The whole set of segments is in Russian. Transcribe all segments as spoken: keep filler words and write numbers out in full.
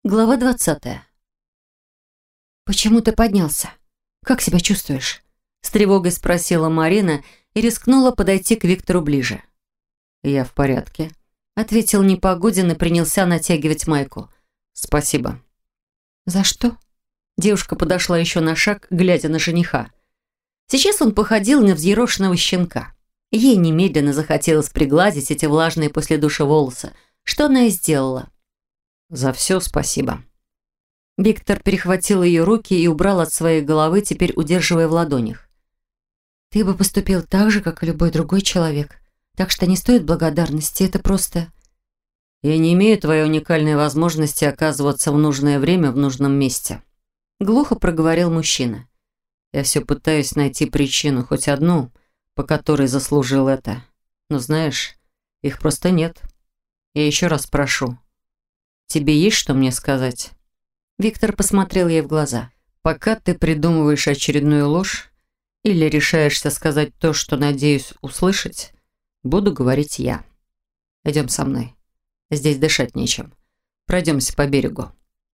Глава двадцатая. «Почему ты поднялся? Как себя чувствуешь?» С тревогой спросила Марина и рискнула подойти к Виктору ближе. «Я в порядке», — ответил Непогодин и принялся натягивать майку. «Спасибо». «За что?» Девушка подошла еще на шаг, глядя на жениха. Сейчас он походил на взъерошенного щенка. Ей немедленно захотелось пригладить эти влажные после душа волосы, что она и сделала. «За все спасибо». Виктор перехватил ее руки и убрал от своей головы, теперь удерживая в ладонях. «Ты бы поступил так же, как и любой другой человек. Так что не стоит благодарности, это просто...» «Я не имею твоей уникальной возможности оказываться в нужное время в нужном месте», — глухо проговорил мужчина. «Я все пытаюсь найти причину, хоть одну, по которой заслужил это. Но знаешь, их просто нет. Я еще раз прошу. Тебе есть что мне сказать?» Виктор посмотрел ей в глаза. «Пока ты придумываешь очередную ложь или решаешься сказать то, что надеюсь услышать, буду говорить я. Идем со мной. Здесь дышать нечем. Пройдемся по берегу».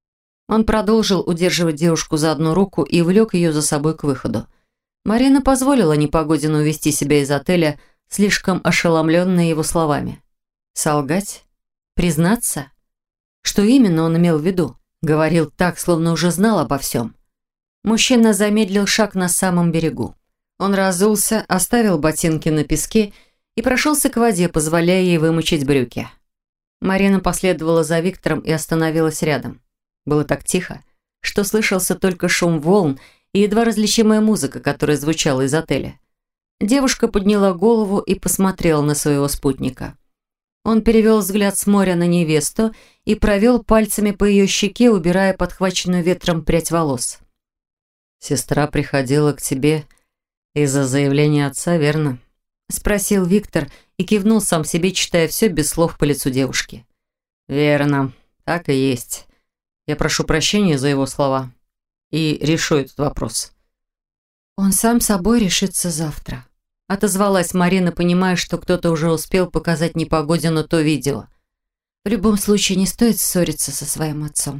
Он продолжил удерживать девушку за одну руку и влек ее за собой к выходу. Марина позволила Непогодину увести себя из отеля, слишком ошеломленная его словами. Солгать? Признаться? Что именно он имел в виду? Говорил так, словно уже знал обо всем. Мужчина замедлил шаг на самом берегу. Он разулся, оставил ботинки на песке и прошелся к воде, позволяя ей вымочить брюки. Марина последовала за Виктором и остановилась рядом. Было так тихо, что слышался только шум волн и едва различимая музыка, которая звучала из отеля. Девушка подняла голову и посмотрела на своего спутника. Он перевел взгляд с моря на невесту и провел пальцами по ее щеке, убирая подхваченную ветром прядь волос. «Сестра приходила к тебе из-за заявления отца, верно?» — спросил Виктор и кивнул сам себе, читая все без слов по лицу девушки. «Верно, так и есть. Я прошу прощения за его слова и решу этот вопрос». «Он сам собой решится завтра», — отозвалась Марина, понимая, что кто-то уже успел показать Непогодину то видео. «В любом случае не стоит ссориться со своим отцом».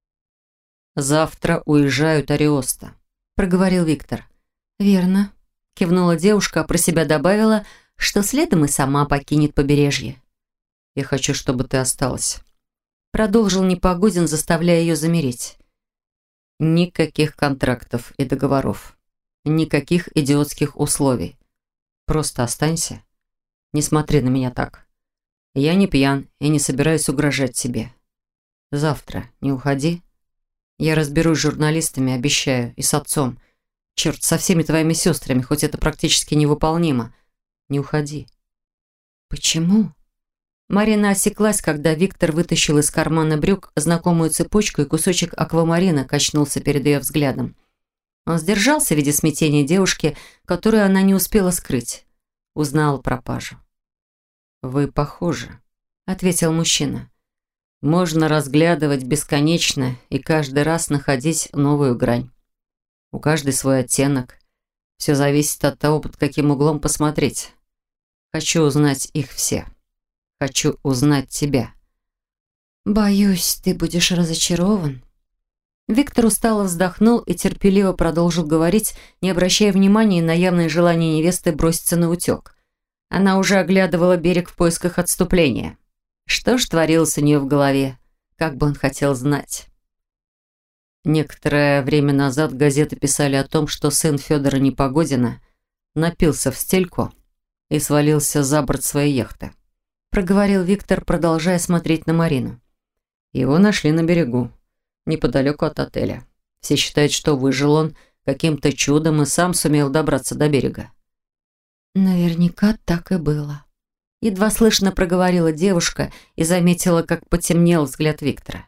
«Завтра уезжают Ариоста», — проговорил Виктор. «Верно», — кивнула девушка, а про себя добавила, что следом и сама покинет побережье. «Я хочу, чтобы ты осталась», — продолжил Непогодин, заставляя ее замереть. «Никаких контрактов и договоров. Никаких идиотских условий. Просто останься. Не смотри на меня так. Я не пьян и не собираюсь угрожать тебе. Завтра не уходи. Я разберусь с журналистами, обещаю, и с отцом. Черт, со всеми твоими сестрами, хоть это практически невыполнимо. Не уходи». «Почему?» Марина осеклась, когда Виктор вытащил из кармана брюк знакомую цепочку, и кусочек аквамарина качнулся перед ее взглядом. Он сдержался в виде смятения девушки, которую она не успела скрыть. Узнал пропажу. «Вы похожи», — ответил мужчина. «Можно разглядывать бесконечно и каждый раз находить новую грань. У каждой свой оттенок. Все зависит от того, под каким углом посмотреть. Хочу узнать их все. Хочу узнать тебя». «Боюсь, ты будешь разочарован». Виктор устало вздохнул и терпеливо продолжил говорить, не обращая внимания на явное желание невесты броситься на утек. Она уже оглядывала берег в поисках отступления. Что ж творилось у нее в голове? Как бы он хотел знать. Некоторое время назад газеты писали о том, что сын Федора Непогодина напился в стельку и свалился за борт своей яхты. Проговорил Виктор, продолжая смотреть на Марину. Его нашли на берегу, неподалеку от отеля. Все считают, что выжил он каким-то чудом и сам сумел добраться до берега. «Наверняка так и было», — едва слышно проговорила девушка и заметила, как потемнел взгляд Виктора.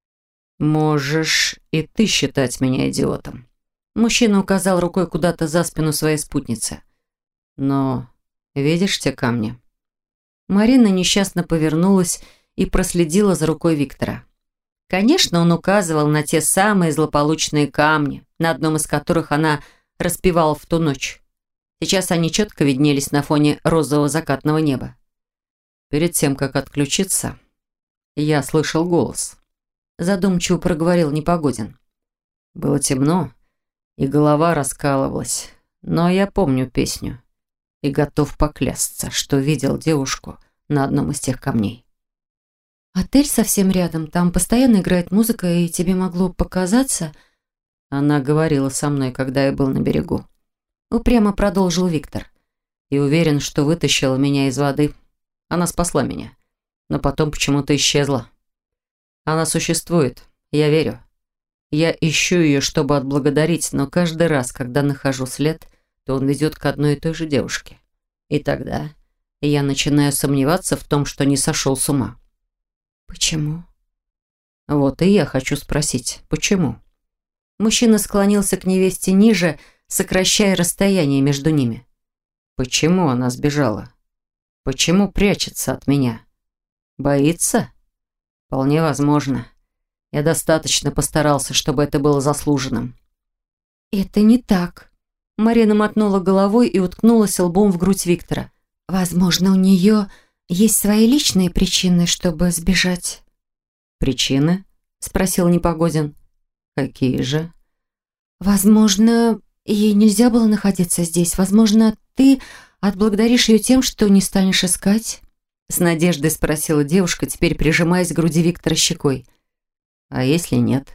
«Можешь и ты считать меня идиотом». Мужчина указал рукой куда-то за спину своей спутницы. «Но видишь те камни?» Марина несчастно повернулась и проследила за рукой Виктора. Конечно, он указывал на те самые злополучные камни, на одном из которых она распевала в ту ночь. Сейчас они четко виднелись на фоне розового закатного неба. Перед тем, как отключиться, я слышал голос. задумчиво проговорил Непогодин. Было темно, и голова раскалывалась, но я помню песню и готов поклясться, что видел девушку на одном из тех камней. Отель совсем рядом, там постоянно играет музыка, и тебе могло показаться... Она говорила со мной, когда я был на берегу. Упрямо продолжил Виктор. И уверен, что вытащила меня из воды. Она спасла меня, но потом почему-то исчезла. Она существует, я верю. Я ищу ее, чтобы отблагодарить, но каждый раз, когда нахожу след, то он ведет к одной и той же девушке. И тогда я начинаю сомневаться в том, что не сошел с ума. Почему? Вот и я хочу спросить, почему? Мужчина склонился к невесте ниже, сокращая расстояние между ними. Почему она сбежала? Почему прячется от меня? Боится? Вполне возможно. Я достаточно постарался, чтобы это было заслуженным. Это не так. Марина мотнула головой и уткнулась лбом в грудь Виктора. Возможно, у нее есть свои личные причины, чтобы сбежать. Причины? Спросил Непогодин. Какие же? Возможно, ей нельзя было находиться здесь. Возможно, ты отблагодаришь ее тем, что не станешь искать? С надеждой спросила девушка, теперь прижимаясь к груди Виктора щекой. А если нет?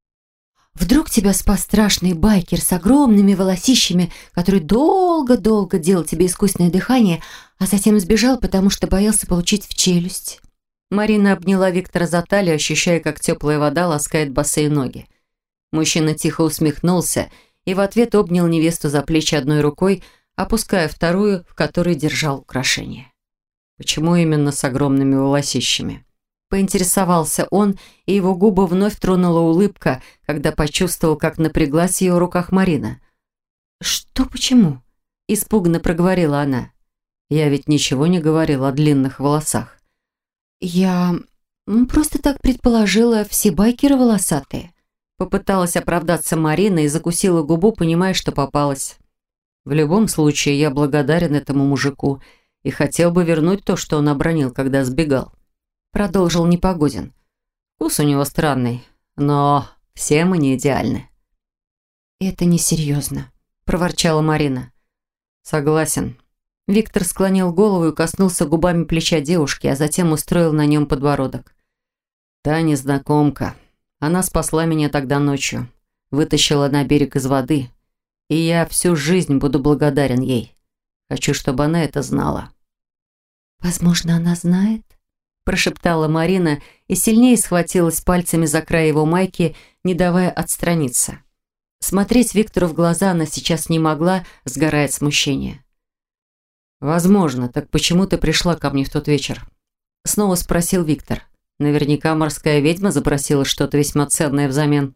Вдруг тебя спас страшный байкер с огромными волосищами, который долго-долго делал тебе искусственное дыхание, а затем сбежал, потому что боялся получить в челюсть. Марина обняла Виктора за талию, ощущая, как теплая вода ласкает босые ноги. Мужчина тихо усмехнулся и в ответ обнял невесту за плечи одной рукой, опуская вторую, в которой держал украшение. Почему именно с огромными волосищами? Поинтересовался он, и его губы вновь тронула улыбка, когда почувствовал, как напряглась в ее руках Марина. «Что почему?» – испуганно проговорила она. «Я ведь ничего не говорила о длинных волосах». «Я просто так предположила, все байкеры волосатые». Попыталась оправдаться Марина и закусила губу, понимая, что попалась. «В любом случае, я благодарен этому мужику и хотел бы вернуть то, что он обронил, когда сбегал», продолжил Непогодин. «Вкус у него странный, но все мы не идеальны». «Это несерьезно», – проворчала Марина. «Согласен». Виктор склонил голову и коснулся губами плеча девушки, а затем устроил на нем подбородок. «Та незнакомка. Она спасла меня тогда ночью, вытащила на берег из воды, и я всю жизнь буду благодарен ей. Хочу, чтобы она это знала». «Возможно, она знает?» – прошептала Марина и сильнее схватилась пальцами за край его майки, не давая отстраниться. Смотреть Виктору в глаза она сейчас не могла, сгорая от смущения. «Возможно. Так почему ты пришла ко мне в тот вечер?» Снова спросил Виктор. Наверняка морская ведьма запросила что-то весьма ценное взамен.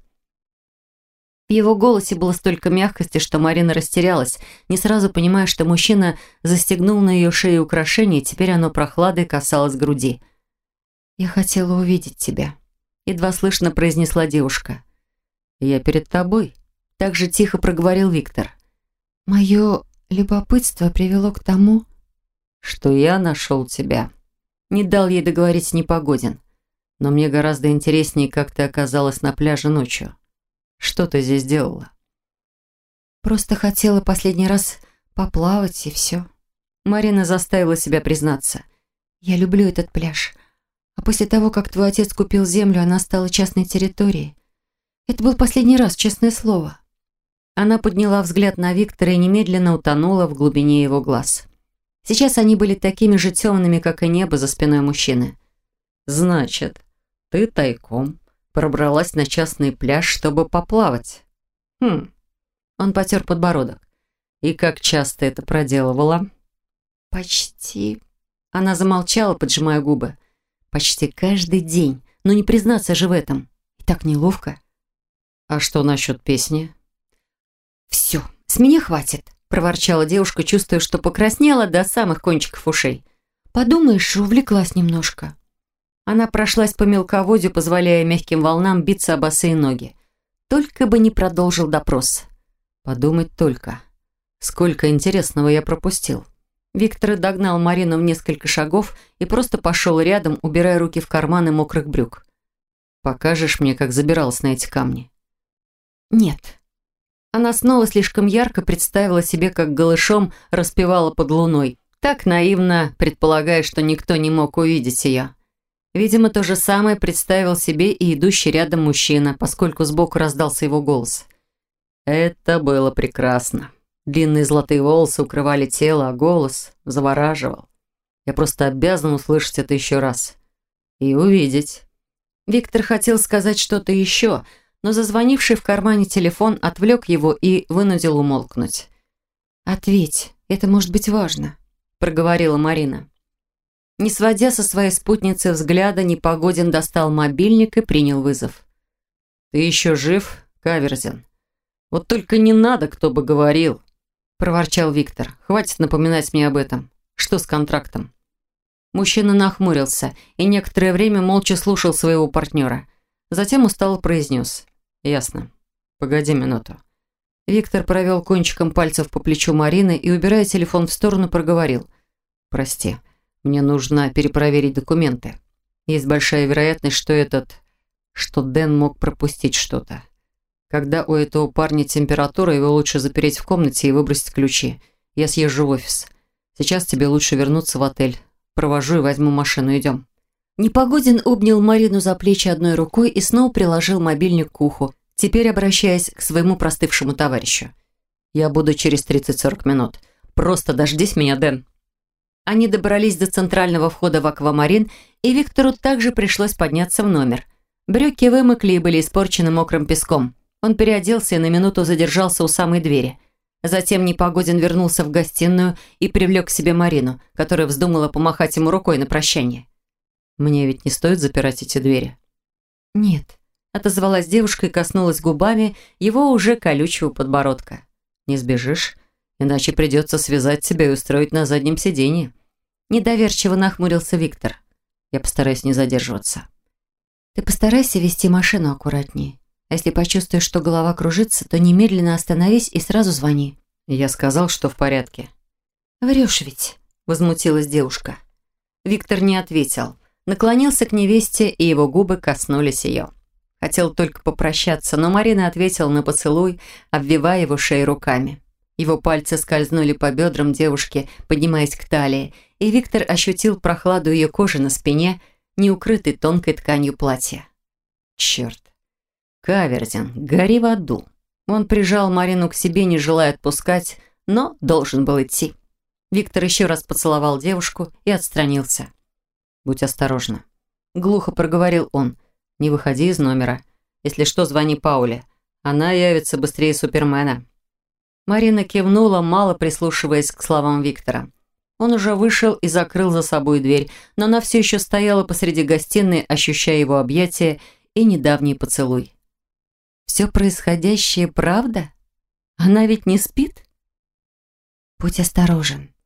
В его голосе было столько мягкости, что Марина растерялась, не сразу понимая, что мужчина застегнул на ее шее украшение, и теперь оно прохладой касалось груди. «Я хотела увидеть тебя», — едва слышно произнесла девушка. «Я перед тобой», — так же тихо проговорил Виктор. «Мое любопытство привело к тому, что я нашел тебя». Не дал ей договорить Непогодин. «Но мне гораздо интереснее, как ты оказалась на пляже ночью. Что ты здесь делала?» «Просто хотела последний раз поплавать, и все». Марина заставила себя признаться. «Я люблю этот пляж. А после того, как твой отец купил землю, она стала частной территорией. Это был последний раз, честное слово». Она подняла взгляд на Виктора и немедленно утонула в глубине его глаз. Сейчас они были такими же темными, как и небо за спиной мужчины. «Значит, ты тайком пробралась на частный пляж, чтобы поплавать?» «Хм...» Он потер подбородок. «И как часто это проделывала?» «Почти...» Она замолчала, поджимая губы. «Почти каждый день. Но не признаться же в этом. И так неловко». «А что насчет песни?» «Все, с меня хватит», – проворчала девушка, чувствуя, что покраснела до самых кончиков ушей. «Подумаешь, увлеклась немножко». Она прошлась по мелководью, позволяя мягким волнам биться о босые ноги. Только бы не продолжил допрос. «Подумать только. Сколько интересного я пропустил». Виктор догнал Марину в несколько шагов и просто пошел рядом, убирая руки в карманы мокрых брюк. Покажешь мне, как забиралась на эти камни?» «Нет». Она снова слишком ярко представила себе, как голышом распевала под луной, так наивно предполагая, что никто не мог увидеть ее. Видимо, то же самое представил себе и идущий рядом мужчина, поскольку сбоку раздался его голос. Это было прекрасно. Длинные золотые волосы укрывали тело, а голос завораживал. Я просто обязан услышать это еще раз. И увидеть. Виктор хотел сказать что-то еще, но зазвонивший в кармане телефон отвлек его и вынудил умолкнуть. «Ответь, это может быть важно», – проговорила Марина. Не сводя со своей спутницы взгляда, Непогодин достал мобильник и принял вызов. «Ты еще жив, Каверзин? Вот только не надо, кто бы говорил», – проворчал Виктор. «Хватит напоминать мне об этом. Что с контрактом?» Мужчина нахмурился и некоторое время молча слушал своего партнера. Затем устало произнес. «Ясно. Погоди минуту». Виктор провел кончиком пальцев по плечу Марины и, убирая телефон в сторону, проговорил. «Прости, мне нужно перепроверить документы. Есть большая вероятность, что этот... что Дэн мог пропустить что-то. Когда у этого парня температура, его лучше запереть в комнате и выбросить ключи. Я съезжу в офис. Сейчас тебе лучше вернуться в отель. Провожу и возьму машину. Идем». Непогодин обнял Марину за плечи одной рукой и снова приложил мобильник к уху, теперь обращаясь к своему простывшему товарищу. «Я буду через тридцать-сорок минут. Просто дождись меня, Дэн». Они добрались до центрального входа в аквамарин, и Виктору также пришлось подняться в номер. Брюки вымокли и были испорчены мокрым песком. Он переоделся и на минуту задержался у самой двери. Затем Непогодин вернулся в гостиную и привлек к себе Марину, которая вздумала помахать ему рукой на прощание. «Мне ведь не стоит запирать эти двери?» «Нет», – отозвалась девушка и коснулась губами его уже колючего подбородка. «Не сбежишь? Иначе придется связать тебя и устроить на заднем сиденье». Недоверчиво нахмурился Виктор. «Я постараюсь не задерживаться». «Ты постарайся вести машину аккуратнее. А если почувствуешь, что голова кружится, то немедленно остановись и сразу звони». «Я сказал, что в порядке». «Врешь ведь», – возмутилась девушка. Виктор не ответил. Наклонился к невесте, и его губы коснулись ее. Хотел только попрощаться, но Марина ответила на поцелуй, обвивая его шею руками. Его пальцы скользнули по бедрам девушки, поднимаясь к талии, и Виктор ощутил прохладу ее кожи на спине, не укрытой тонкой тканью платья. «Черт! Каверзин, гори в аду!» Он прижал Марину к себе, не желая отпускать, но должен был идти. Виктор еще раз поцеловал девушку и отстранился. «Будь осторожна», – глухо проговорил он. «Не выходи из номера. Если что, звони Пауле. Она явится быстрее Супермена». Марина кивнула, мало прислушиваясь к словам Виктора. Он уже вышел и закрыл за собой дверь, но она все еще стояла посреди гостиной, ощущая его объятия и недавний поцелуй. Все происходящее правда? Она ведь не спит? «Будь осторожен»,